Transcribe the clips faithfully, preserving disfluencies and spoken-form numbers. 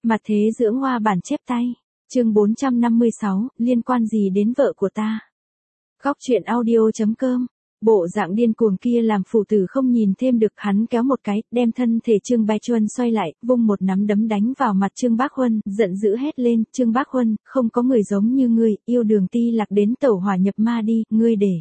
Mặt thế dưỡng hoa bản chép tay. Chương bốn trăm năm mươi sáu, liên quan gì đến vợ của ta? Góc truyện audio.com. Bộ dạng điên cuồng kia làm phụ tử không nhìn thêm được, hắn kéo một cái, đem thân thể Trương Bái Chuân xoay lại, vung một nắm đấm đánh vào mặt Trương Bác Huân, giận dữ hét lên, Trương Bác Huân, không có người giống như ngươi, yêu Đường Ti Lạc đến tẩu hỏa nhập ma đi, ngươi để.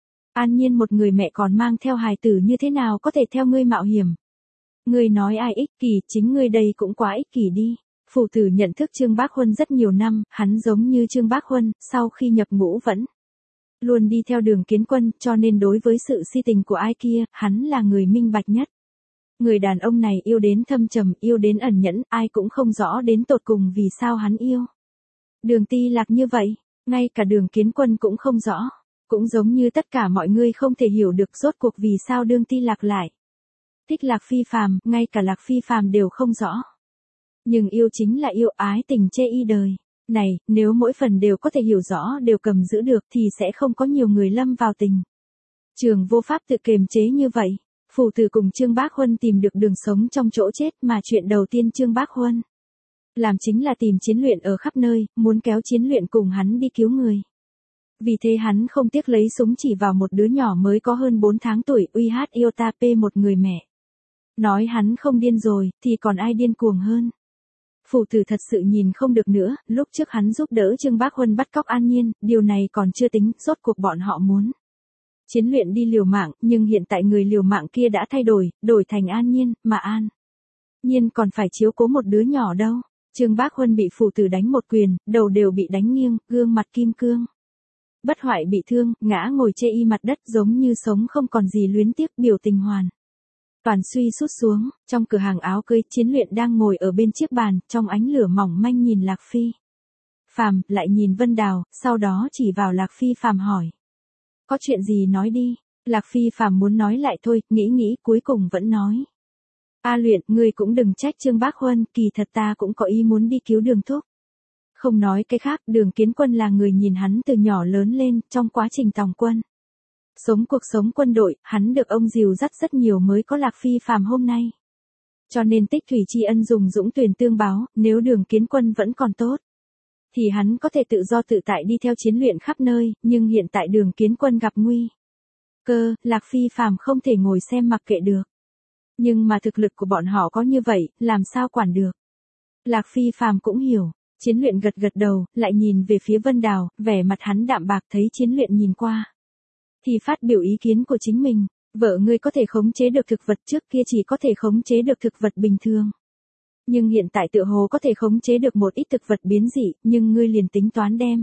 An Nhiên một người mẹ còn mang theo hài tử như thế nào có thể theo ngươi mạo hiểm? Ngươi nói ai ích kỷ, chính ngươi đây cũng quá ích kỷ đi. Phụ tử nhận thức Trương Bác Huân rất nhiều năm, hắn giống như Trương Bác Huân, sau khi nhập ngũ vẫn luôn đi theo Đường Kiến Quân, cho nên đối với sự si tình của ai kia, hắn là người minh bạch nhất. Người đàn ông này yêu đến thâm trầm, yêu đến ẩn nhẫn, ai cũng không rõ đến tột cùng vì sao hắn yêu Đường Ti Lạc như vậy, ngay cả Đường Kiến Quân cũng không rõ, cũng giống như tất cả mọi người không thể hiểu được rốt cuộc vì sao Đường Ti Lạc lại thích Lạc Phi Phàm, ngay cả Lạc Phi Phàm đều không rõ. Nhưng yêu chính là yêu, ái tình chê y đời. Này, nếu mỗi phần đều có thể hiểu rõ, đều cầm giữ được thì sẽ không có nhiều người lâm vào tình trường vô pháp tự kiềm chế như vậy. Phụ tử cùng Trương Bác Huân tìm được đường sống trong chỗ chết, mà chuyện đầu tiên Trương Bác Huân làm chính là tìm Chiến Luyện ở khắp nơi, muốn kéo Chiến Luyện cùng hắn đi cứu người. Vì thế hắn không tiếc lấy súng chỉ vào một đứa nhỏ mới có hơn bốn tháng tuổi, uy hát iota p một người mẹ. Nói hắn không điên rồi, thì còn ai điên cuồng hơn. Phụ tử thật sự nhìn không được nữa, lúc trước hắn giúp đỡ Trương Bác Huân bắt cóc An Nhiên, điều này còn chưa tính, rốt cuộc bọn họ muốn Chiến Luyện đi liều mạng, nhưng hiện tại người liều mạng kia đã thay đổi, đổi thành An Nhiên, mà An Nhiên còn phải chiếu cố một đứa nhỏ đâu. Trương Bác Huân bị phụ tử đánh một quyền, đầu đều bị đánh nghiêng, gương mặt kim cương bất hoại bị thương, ngã ngồi chê y mặt đất giống như sống không còn gì luyến tiếc, biểu tình hoàn toàn suy sút xuống. Trong cửa hàng áo cưới, Chiến Luyện đang ngồi ở bên chiếc bàn, trong ánh lửa mỏng manh nhìn Lạc Phi Phàm, lại nhìn Vân Đào, sau đó chỉ vào Lạc Phi Phàm hỏi. Có chuyện gì nói đi. Lạc Phi Phàm muốn nói lại thôi, nghĩ nghĩ cuối cùng vẫn nói. A Luyện, ngươi cũng đừng trách Trương Bác Huân, kỳ thật ta cũng có ý muốn đi cứu Đường thúc. Không nói cái khác, Đường Kiến Quân là người nhìn hắn từ nhỏ lớn lên, trong quá trình tòng quân sống cuộc sống quân đội, hắn được ông dìu dắt rất nhiều mới có Lạc Phi Phàm hôm nay. Cho nên tích thủy tri ân dùng dũng tuyển tương báo, nếu Đường Kiến Quân vẫn còn tốt thì hắn có thể tự do tự tại đi theo Chiến Luyện khắp nơi, nhưng hiện tại Đường Kiến Quân gặp nguy cơ, Lạc Phi Phàm không thể ngồi xem mặc kệ được. Nhưng mà thực lực của bọn họ có như vậy, làm sao quản được. Lạc Phi Phàm cũng hiểu. Chiến Luyện gật gật đầu, lại nhìn về phía Vân Đào, vẻ mặt hắn đạm bạc, thấy Chiến Luyện nhìn qua thì phát biểu ý kiến của chính mình. Vợ ngươi có thể khống chế được thực vật, trước kia chỉ có thể khống chế được thực vật bình thường. Nhưng hiện tại tựa hồ có thể khống chế được một ít thực vật biến dị, nhưng ngươi liền tính toán đem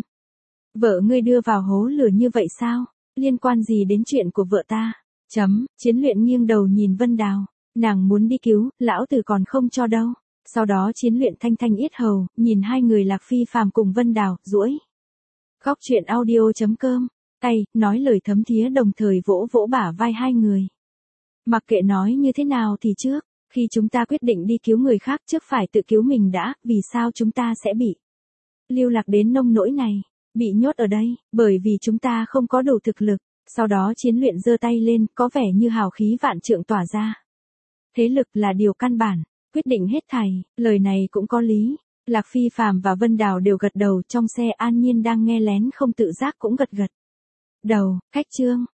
vợ ngươi đưa vào hố lửa như vậy sao? Liên quan gì đến chuyện của vợ ta? Chấm, Chiến Luyện nghiêng đầu nhìn Vân Đào. Nàng muốn đi cứu, lão tử còn không cho đâu. Sau đó Chiến Luyện thanh thanh yết hầu, nhìn hai người Lạc Phi Phàm cùng Vân Đào, duỗi Góc truyện audio.com. Tay, nói lời thấm thía đồng thời vỗ vỗ bả vai hai người. Mặc kệ nói như thế nào thì trước, khi chúng ta quyết định đi cứu người khác trước phải tự cứu mình đã, vì sao chúng ta sẽ bị lưu lạc đến nông nỗi này, bị nhốt ở đây, bởi vì chúng ta không có đủ thực lực. Sau đó Chiến Luyện giơ tay lên, có vẻ như hào khí vạn trượng tỏa ra. Thế lực là điều căn bản, quyết định hết thảy, lời này cũng có lý. Lạc Phi Phàm và Vân Đào đều gật đầu, trong xe An Nhiên đang nghe lén không tự giác cũng gật gật đầu. Cách chương